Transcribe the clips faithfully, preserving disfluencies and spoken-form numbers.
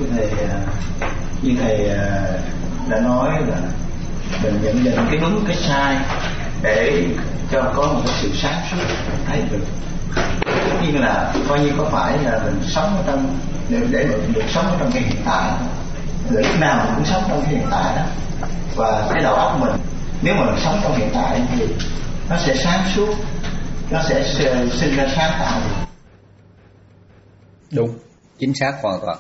như thầy như thầy đã nói là mình nhận định cái đúng cái sai để cho có một cái sự sáng suốt thấy được. Tất nhiên là coi như có phải là mình sống ở trong để để mình được sống ở trong cái hiện tại, lúc nào mình cũng sống trong cái hiện tại đó, và cái đầu óc mình nếu mà mình sống trong hiện tại thì nó sẽ sáng suốt, nó sẽ sinh ra sáng tạo. Đúng, chính xác hoàn toàn.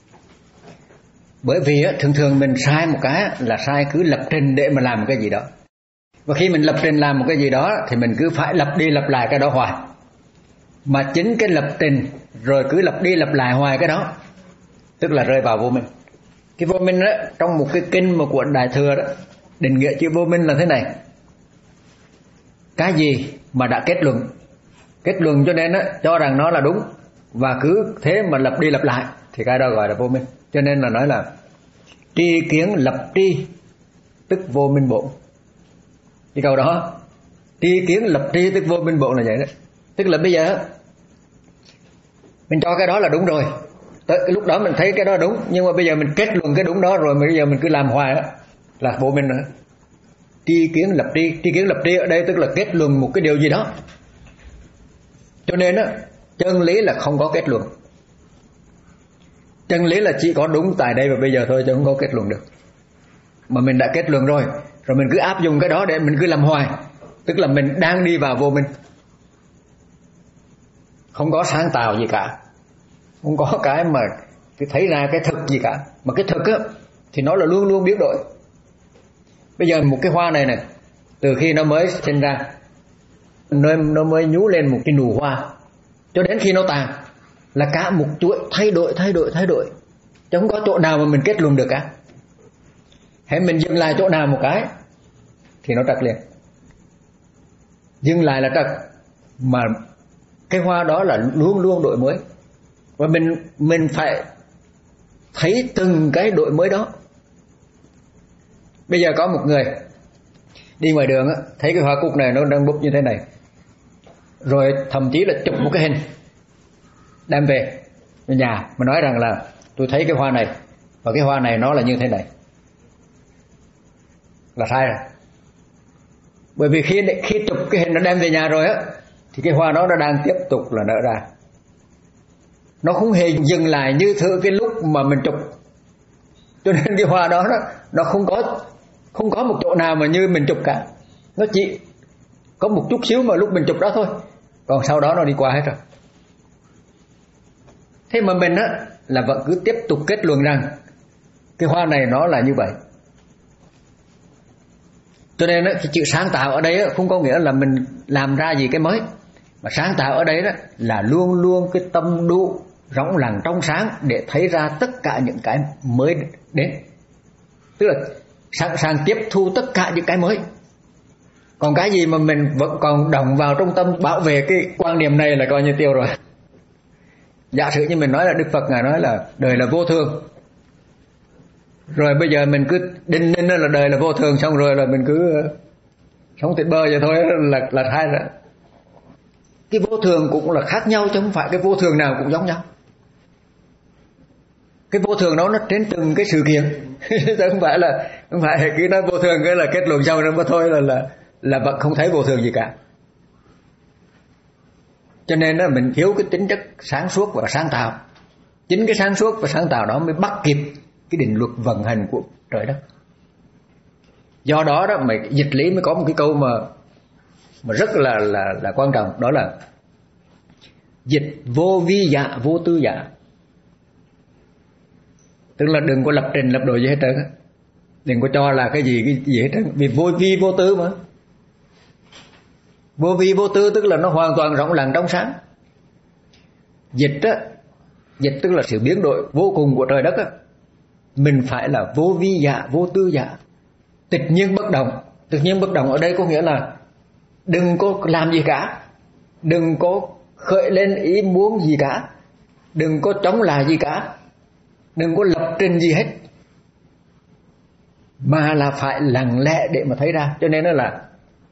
Bởi vì thường thường mình sai một cái là sai cứ lập trình để mà làm cái gì đó, và khi mình lập trình làm một cái gì đó thì mình cứ phải lặp đi lặp lại cái đó hoài. Mà chính cái lập trình rồi cứ lặp đi lặp lại hoài cái đó tức là rơi vào vô minh. Cái vô minh đó, trong một cái kinh mà của Đại Thừa đó, định nghĩa chữ vô minh là thế này: cái gì mà đã kết luận kết luận cho nên đó, cho rằng nó là đúng, và cứ thế mà lặp đi lặp lại thì cái đó gọi là vô minh. Cho nên là nói là tri kiến lập tri tức vô minh bổn. Cái câu đó, tri kiến lập tri tức vô minh bổn là vậy đó. Tức là bây giờ mình cho cái đó là đúng rồi, tới cái lúc đó mình thấy cái đó đúng, nhưng mà bây giờ mình kết luận cái đúng đó rồi, mà bây giờ mình cứ làm hoài đó là vô minh nữa. Tri kiến lập tri, tri kiến lập tri ở đây tức là kết luận một cái điều gì đó. Cho nên đó, chân lý là không có kết luận. Chân lý là chỉ có đúng tại đây và bây giờ thôi, chứ không có kết luận được. Mà mình đã kết luận rồi, rồi mình cứ áp dụng cái đó để mình cứ làm hoài, tức là mình đang đi vào vô minh. Không có sáng tạo gì cả, không có cái mà thấy ra cái thực gì cả. Mà cái thực á thì nó là luôn luôn biến đổi. Bây giờ một cái hoa này này, từ khi nó mới sinh ra, nó, nó mới nhú lên một cái nụ hoa, cho đến khi nó tàn là cả một chuỗi thay đổi, thay đổi, thay đổi, chứ không có chỗ nào mà mình kết luận được cả. Hãy mình dừng lại chỗ nào một cái thì nó trật liền. Dừng lại là trật, mà cái hoa đó là luôn luôn đổi mới, và mình mình phải thấy từng cái đổi mới đó. Bây giờ có một người đi ngoài đường á, thấy cái hoa cúc này nó đang búp như thế này, rồi thậm chí là chụp một cái hình đem về nhà mà nói rằng là tôi thấy cái hoa này và cái hoa này nó là như thế này, là sai rồi. Bởi vì khi khi chụp cái hình nó đem về nhà rồi á, thì cái hoa đó nó đang tiếp tục là nở ra, nó không hề dừng lại như thứ cái lúc mà mình chụp. Cho nên cái hoa đó nó, nó không có không có một chỗ nào mà như mình chụp cả, nó chỉ có một chút xíu mà lúc mình chụp đó thôi, còn sau đó nó đi qua hết rồi. Thế mà mình á là vẫn cứ tiếp tục kết luận rằng cái hoa này nó là như vậy. Cho nên á, cái chữ sáng tạo ở đây á, không có nghĩa là mình làm ra gì cái mới, mà sáng tạo ở đây đó là luôn luôn cái tâm đủ rỗng lặng trong sáng để thấy ra tất cả những cái mới đến, tức là sẵn sàng tiếp thu tất cả những cái mới. Còn cái gì mà mình vẫn còn đồng vào trong tâm bảo vệ cái quan điểm này là coi như tiêu rồi. Giả sử như mình nói là Đức Phật Ngài nói là đời là vô thường, rồi bây giờ mình cứ đinh ninh là đời là vô thường, xong rồi là mình cứ sống tuyệt bơ vậy thôi là là sai rồi. Cái vô thường cũng là khác nhau, chứ không phải cái vô thường nào cũng giống nhau. Cái vô thường đó nó trên từng cái sự kiện chứ không phải là không phải cứ nói vô thường cái là kết luận sau đó thôi là là là vẫn không thấy vô thường gì cả. Cho nên là mình thiếu cái tính chất sáng suốt và sáng tạo. Chính cái sáng suốt và sáng tạo đó mới bắt kịp cái định luật vận hành của trời đất. Do đó đó mà dịch lý mới có một cái câu mà mà rất là là là quan trọng, đó là dịch vô vi dạ vô tư dạ. Tức là đừng có lập trình lập đồ gì hết trơn á, đừng có cho là cái gì cái gì hết trơn, vì vô vi vô tư mà. Vô vi vô tư tức là nó hoàn toàn rộng lặng trong sáng. Dịch á, dịch tức là sự biến đổi vô cùng của trời đất á. Mình phải là vô vi dạ vô tư dạ, tịch nhiên bất động. Tịch nhiên bất động ở đây có nghĩa là đừng có làm gì cả, đừng có khởi lên ý muốn gì cả, đừng có chống lại gì cả, đừng có lập trình gì hết, mà là phải lặng lẽ để mà thấy ra. Cho nên nó là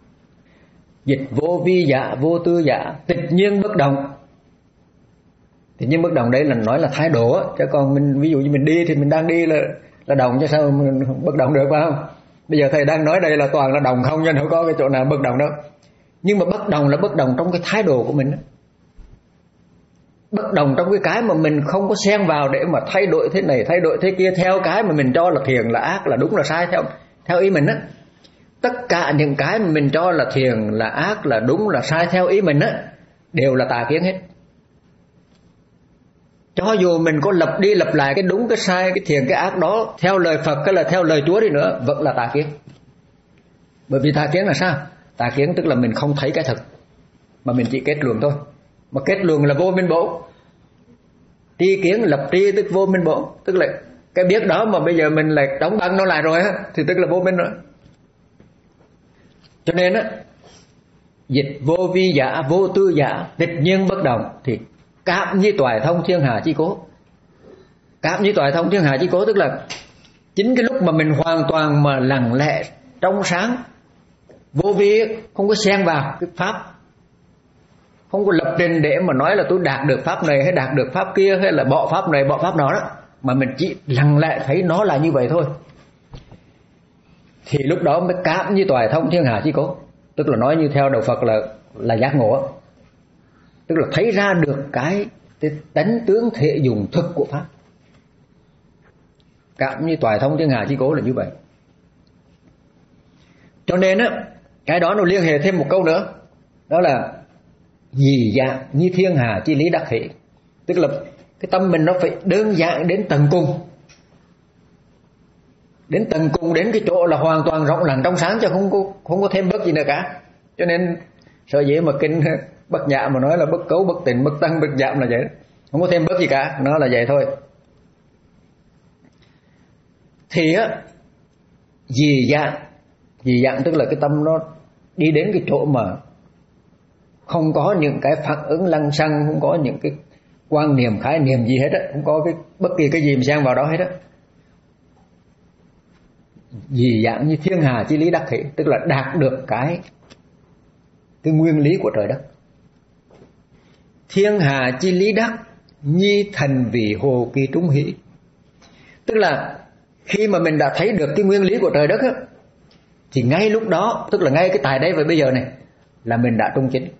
dịch vô vi dạ vô tư dạ, tịch nhiên bất động. Thì nhưng bất đồng đấy là nói là thái độ á, chứ còn mình ví dụ như mình đi thì mình đang đi là là đồng, chứ sao mình bất đồng được, phải không? Bây giờ thầy đang nói đây là toàn là đồng không, chứ không có cái chỗ nào bất đồng đâu. Nhưng mà bất đồng là bất đồng trong cái thái độ của mình đó. Bất đồng trong cái cái mà mình không có xen vào để mà thay đổi thế này thay đổi thế kia theo cái mà mình cho là thiện là ác là đúng là sai theo theo ý mình á. Tất cả những cái mà mình cho là thiện là ác là đúng là sai theo ý mình á đều là tà kiến hết. Cho dù mình có lập đi lập lại cái đúng cái sai, cái thiện cái ác đó theo lời Phật hay là theo lời Chúa đi nữa vẫn là tà kiến. Bởi vì tà kiến là sao? Tà kiến tức là mình không thấy cái thật mà mình chỉ kết luận thôi. Mà kết luận là vô minh bổ. Tri kiến lập tri tức vô minh bổ, tức là cái biết đó mà bây giờ mình lại đóng băng nó lại rồi á thì tức là vô minh rồi. Cho nên á, dịch vô vi giả, vô tư giả, tịch nhiên bất động thì cảm như toại thông thiên hà chi cố. Cảm như toại thông thiên hà chi cố tức là chính cái lúc mà mình hoàn toàn mà lặng lẽ trong sáng, vô vi, không có xen vào cái pháp, không có lập trình để mà nói là tôi đạt được pháp này hay đạt được pháp kia hay là bỏ pháp này bỏ pháp đó đó, mà mình chỉ lặng lẽ thấy nó là như vậy thôi, thì lúc đó mới cảm như toại thông thiên hà chi cố. Tức là nói như theo đạo Phật là là giác ngộ, tức là thấy ra được cái, cái tánh tướng thể dùng thực của pháp. Cảm như toại thông thiên hà chi cố là như vậy. Cho nên á, cái đó nó liên hệ thêm một câu nữa, đó là dị dạng như thiên hà chi lý đắc thị. Tức là cái tâm mình nó phải đơn giản đến tận cùng, đến tận cùng, đến cái chỗ là hoàn toàn rộng lặng trong sáng, chứ không có không có thêm bất gì nữa cả. Cho nên sở dĩ mà kinh Bất Nhã mà nói là bất cấu bất tịnh bất tăng bất giảm là vậy, không có thêm bất gì cả, nó là vậy thôi. Thì á, dị dạng, dị dạng tức là cái tâm nó đi đến cái chỗ mà không có những cái phản ứng lăng xăng, không có những cái quan niệm khái niệm gì hết á, không có cái bất kỳ cái gì mà xen vào đó hết á. Dị dạng như thiên hà chi lý đắc thị, tức là đạt được cái cái nguyên lý của trời đất. Thiên hà chi lý đắc nhi thành vì hồ kỳ trung hỷ, tức là khi mà mình đã thấy được cái nguyên lý của trời đất á, thì ngay lúc đó, tức là ngay cái tại đây và bây giờ này là mình đã trung chính.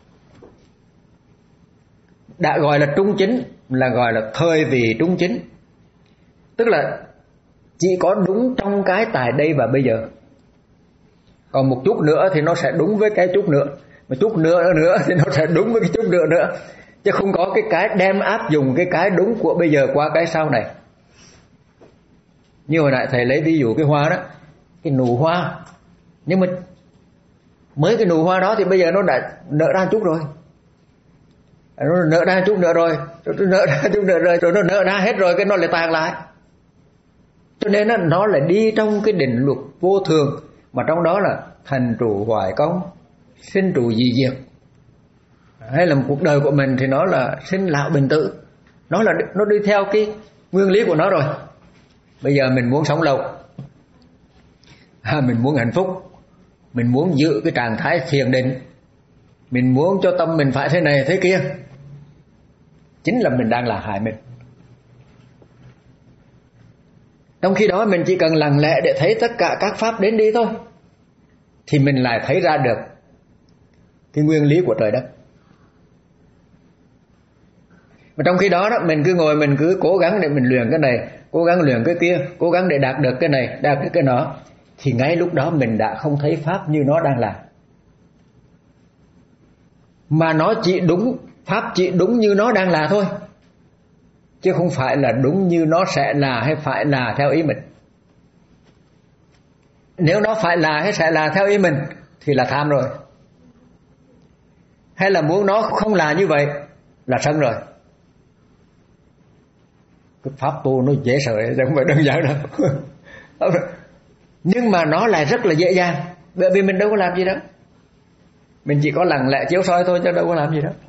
Đã gọi là trung chính là gọi là thời vị trung chính, tức là chỉ có đúng trong cái tại đây và bây giờ. Còn một chút nữa thì nó sẽ đúng với cái chút nữa, một chút nữa nữa thì nó sẽ đúng với cái chút nữa nữa, chứ không có cái cái đem áp dụng cái cái đúng của bây giờ qua cái sau này. Như hồi nãy thầy lấy ví dụ cái hoa đó, cái nụ hoa, nhưng mà mới cái nụ hoa đó thì bây giờ nó đã nở ra chút rồi, nó nở ra chút nữa rồi, rồi nó nở ra chút nữa rồi, rồi nó nở ra hết rồi, cái nó lại tàn lại. Cho nên nó, nó lại đi trong cái định luật vô thường, mà trong đó là thành trụ hoại công, sinh trụ dị diệt. Hay là một cuộc đời của mình thì nó là sinh lão bệnh tử, nó là nó đi theo cái nguyên lý của nó rồi. Bây giờ mình muốn sống lâu, à, mình muốn hạnh phúc, mình muốn giữ cái trạng thái thiền định, mình muốn cho tâm mình phải thế này thế kia, chính là mình đang là hại mình. Trong khi đó mình chỉ cần lặng lẽ để thấy tất cả các pháp đến đi thôi, thì mình lại thấy ra được cái nguyên lý của trời đất. Mà trong khi đó, đó mình cứ ngồi mình cứ cố gắng để mình luyện cái này, cố gắng luyện cái kia, cố gắng để đạt được cái này, đạt được cái nọ, thì ngay lúc đó mình đã không thấy pháp như nó đang là. Mà nó chỉ đúng, pháp chỉ đúng như nó đang là thôi, chứ không phải là đúng như nó sẽ là hay phải là theo ý mình. Nếu nó phải là hay sẽ là theo ý mình thì là tham rồi. Hay là muốn nó không là như vậy là sân rồi. Cái pháp tu nó dễ sợ, không phải đơn giản đâu. Nhưng mà nó lại rất là dễ dàng, bởi vì mình đâu có làm gì đâu. Mình chỉ có lặng lẽ chiếu soi thôi chứ đâu có làm gì đâu.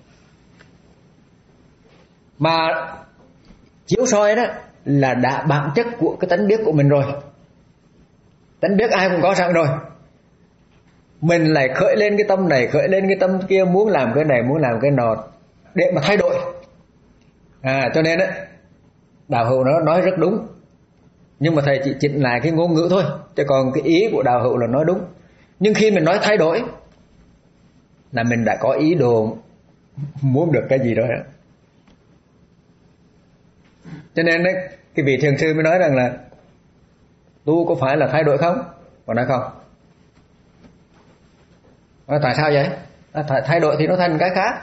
Mà chiếu soi đó là đã bản chất của cái tánh biết của mình rồi. Tánh biết ai cũng có sẵn rồi. Mình lại khởi lên cái tâm này, khởi lên cái tâm kia, muốn làm cái này, muốn làm cái nọ để mà thay đổi. À, cho nên á, Đạo Hữu nó nói rất đúng, nhưng mà thầy chỉ chỉnh lại cái ngôn ngữ thôi, chứ còn cái ý của Đạo Hữu là nói đúng. Nhưng khi mình nói thay đổi là mình đã có ý đồ muốn được cái gì đó. Cho nên đấy, cái vị thiền sư mới nói rằng là tu có phải là thay đổi không? Còn nói không. Nói tại sao vậy? Thay đổi thì nó thành cái khác.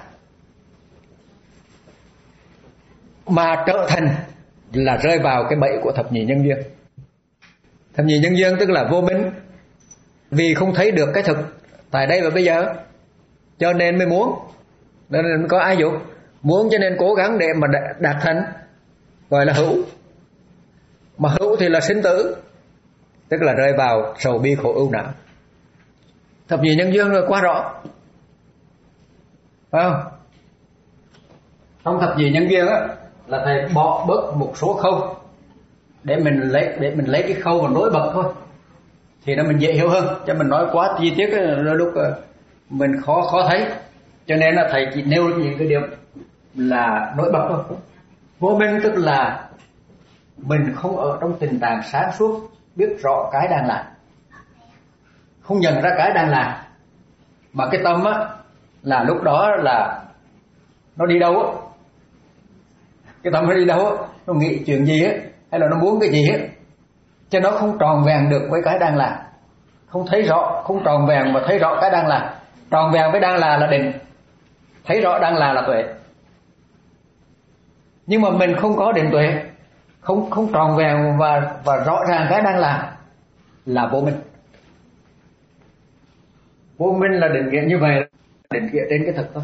Mà trở thành là rơi vào cái bẫy của thập nhị nhân duyên. Thập nhị nhân duyên tức là vô minh, vì không thấy được cái thực tại đây và bây giờ, cho nên mới muốn. Nên có ai dụ muốn, cho nên cố gắng để mà đạt thành, gọi là hữu. Mà hữu thì là sinh tử, tức là rơi vào sầu bi khổ ưu não. Thập nhị nhân duyên rồi quá rõ, phải không? Trong thập nhị nhân duyên á là thầy bỏ bớt một số khâu để mình lấy để mình lấy cái khâu mà nổi bật thôi, thì nó mình dễ hiểu hơn. Cho mình nói quá chi tiết đôi lúc mình khó khó thấy, cho nên là thầy chỉ nêu những cái điểm là nổi bật thôi. Vô minh tức là mình không ở trong tình trạng sáng suốt, biết rõ cái đang làm, không nhận ra cái đang làm, mà cái tâm á là lúc đó là nó đi đâu á, cái tâm nó đi đâu á, nó nghĩ chuyện gì á, hay là nó muốn cái gì á, cho nó không tròn vẹn được với cái đang làm, không thấy rõ, không tròn vẹn mà thấy rõ cái đang làm. Tròn vẹn với đang là là định, thấy rõ đang là là tuệ. Nhưng mà mình không có định tuệ, không không tròn vẹn và và rõ ràng cái đang làm là vô minh. Vô minh là định nghĩa như vậy, định nghĩa trên cái thực thôi.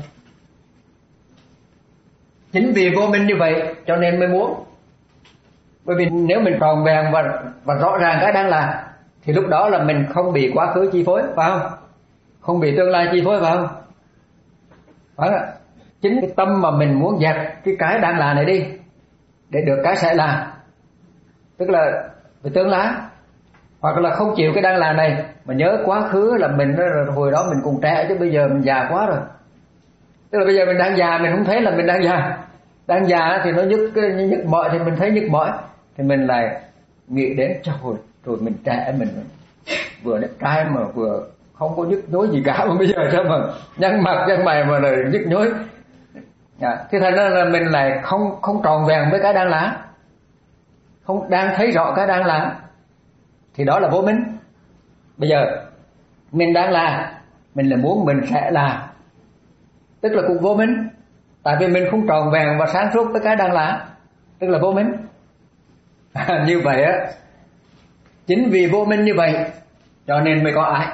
Chính vì vô minh như vậy cho nên mới muốn. Bởi vì nếu mình tròn vẹn và và rõ ràng cái đang làm thì lúc đó là mình không bị quá khứ chi phối, phải không? Không bị tương lai chi phối, phải không? Phải không? Chính cái tâm mà mình muốn dẹp cái cái đang là này đi để được cái sẽ là, tức là về tương lai, hoặc là không chịu cái đang là này mà nhớ quá khứ là mình hồi đó mình còn trẻ, chứ bây giờ mình già quá rồi. Tức là bây giờ mình đang già, mình không thấy là mình đang già. Đang già thì nó nhức nhức mỏi, thì mình thấy nhức mỏi thì mình lại nghĩ đến trời ơi, rồi mình trẻ, mình vừa đẹp trai mà vừa không có nhức nhối gì cả, mà bây giờ sao mà nhăn mặt nhăn mày mà là nhức nhối. À, thế thành ra là mình lại không không tròn vẹn với cái đang làm, không đang thấy rõ cái đang làm, thì đó là vô minh. Bây giờ mình đang làm, mình là muốn mình sẽ làm, tức là cũng vô minh. Tại vì mình không tròn vẹn và sáng suốt với cái đang làm, tức là vô minh. À, như vậy á, chính vì vô minh như vậy cho nên mới có ái.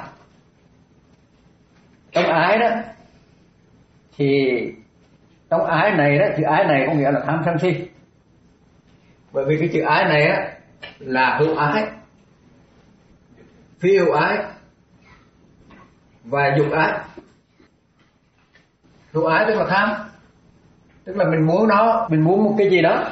Trong ái đó thì trong ái này đó, chữ ái này có nghĩa là tham sân si. Bởi vì cái chữ ái này á là hữu ái, phi hữu ái và dục ái. Hữu ái tức là tham, tức là mình muốn nó, mình muốn một cái gì đó.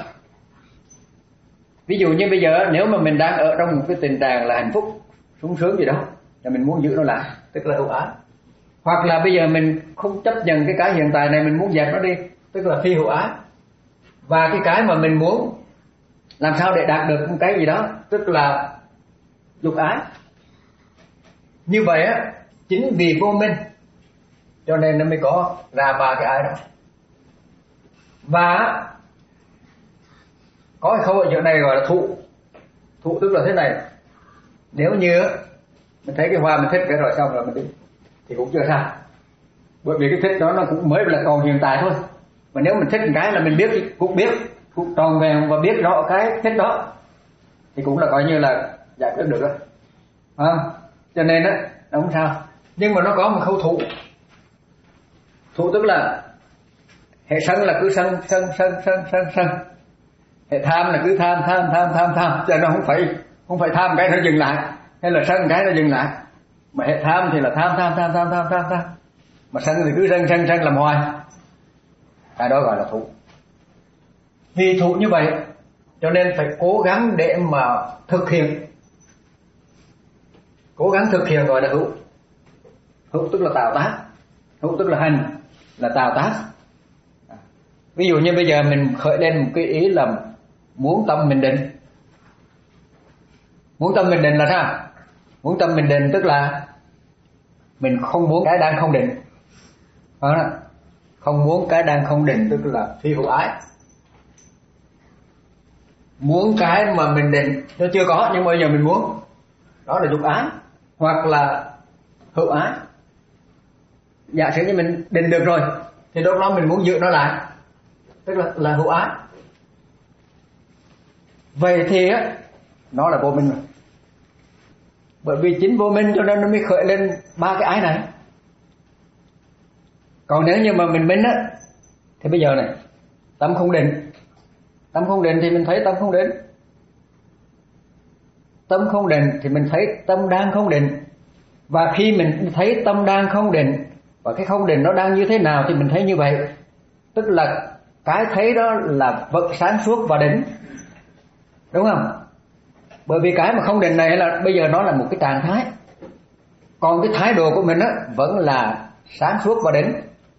Ví dụ như bây giờ nếu mà mình đang ở trong một cái tình trạng là hạnh phúc, sung sướng gì đó, là mình muốn giữ nó lại, tức là hữu ái. Hoặc là bây giờ mình không chấp nhận cái cái hiện tại này, mình muốn dẹp nó đi, tức là phi hữu ái. Và cái cái mà mình muốn làm sao để đạt được một cái gì đó, tức là dục ái. Như vậy á, chính vì vô minh cho nên nó mới có ra ba cái ái đó. Và có cái khâu ở giữa này gọi là thụ. Thụ tức là thế này, nếu như mình thấy cái hoa mình thích cái rồi xong rồi mình đi thì cũng chưa sao, bởi vì cái thích đó nó cũng mới là còn hiện tại thôi. Mà nếu mình thích một cái là mình biết, cũng biết, cũng tròn vẹn và biết rõ cái thích đó thì cũng là coi như là giải quyết được rồi. À, cho nên á nó không sao. Nhưng mà nó có một khâu thụ. Thụ tức là hệ sân là cứ sân sân sân sân sân sân, hệ tham là cứ tham tham tham tham tham, cho nó không phải không phải tham cái nó dừng lại, hay là sân cái nó dừng lại. Mà hệ tham thì là tham tham tham tham tham tham tham, mà sân thì cứ sân sân sân làm hoài, cái đó gọi là thụ. Vì thụ như vậy cho nên phải cố gắng để mà thực hiện, cố gắng thực hiện gọi là hữu. Hữu tức là tạo tác, hữu tức là hành, là tạo tác. Ví dụ như bây giờ mình khởi lên một cái ý là muốn tâm mình định. Muốn tâm mình định là sao? Muốn tâm mình định tức là mình không muốn cái đang không định. Đó. Không muốn cái đang không định tức là phi hữu ái. Muốn cái mà mình định nó chưa có nhưng bây giờ mình muốn, đó là dục ái. Hoặc là hữu ái. Giả sử như mình định được rồi thì lúc đó mình muốn giữ nó lại, tức là là hữu ái. Vậy thì á, nó là vô minh rồi. Bởi vì chính vô minh cho nên nó mới khởi lên ba cái ái này. Còn nếu như mà mình minh á, thì bây giờ này, tâm không định. Tâm không định thì mình thấy tâm không định. Tâm không định thì mình thấy tâm đang không định. Và khi mình thấy tâm đang không định, và cái không định nó đang như thế nào thì mình thấy như vậy. Tức là cái thấy đó là vật sáng suốt và định. Đúng không? Bởi vì cái mà không định này là bây giờ nó là một cái trạng thái. Còn cái thái độ của mình á vẫn là sáng suốt và định.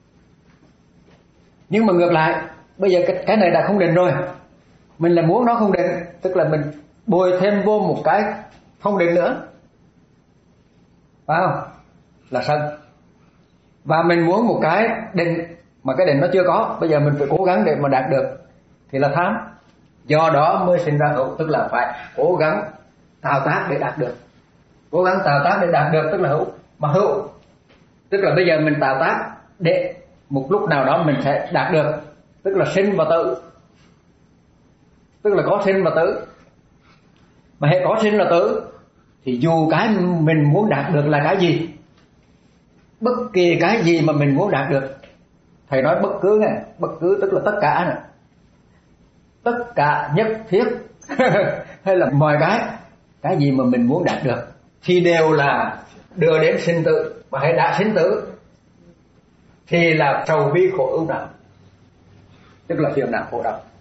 Nhưng mà ngược lại, bây giờ cái, cái này đã không định rồi, mình là muốn nó không định, tức là mình bồi thêm vô một cái không định nữa, phải không? Là sân. Và mình muốn một cái định mà cái định nó chưa có, bây giờ mình phải cố gắng để mà đạt được thì là tham. Do đó mới sinh ra hữu, tức là phải cố gắng tạo tác để đạt được. Cố gắng tạo tác để đạt được tức là hữu. Mà hữu tức là bây giờ mình tạo tác để một lúc nào đó mình sẽ đạt được, tức là sinh và tử. Tức là có sinh và tử. Mà hệ có sinh là tử thì dù cái mình muốn đạt được là cái gì, bất kỳ cái gì mà mình muốn đạt được, thầy nói bất cứ này, bất cứ tức là tất cả này, tất cả nhất thiết hay là mọi cái, cái gì mà mình muốn đạt được thì đều là đưa đến sinh tử. Mà hãy đã sinh tử thì là sầu bi khổ ưu não, tức là phiền não khổ đau.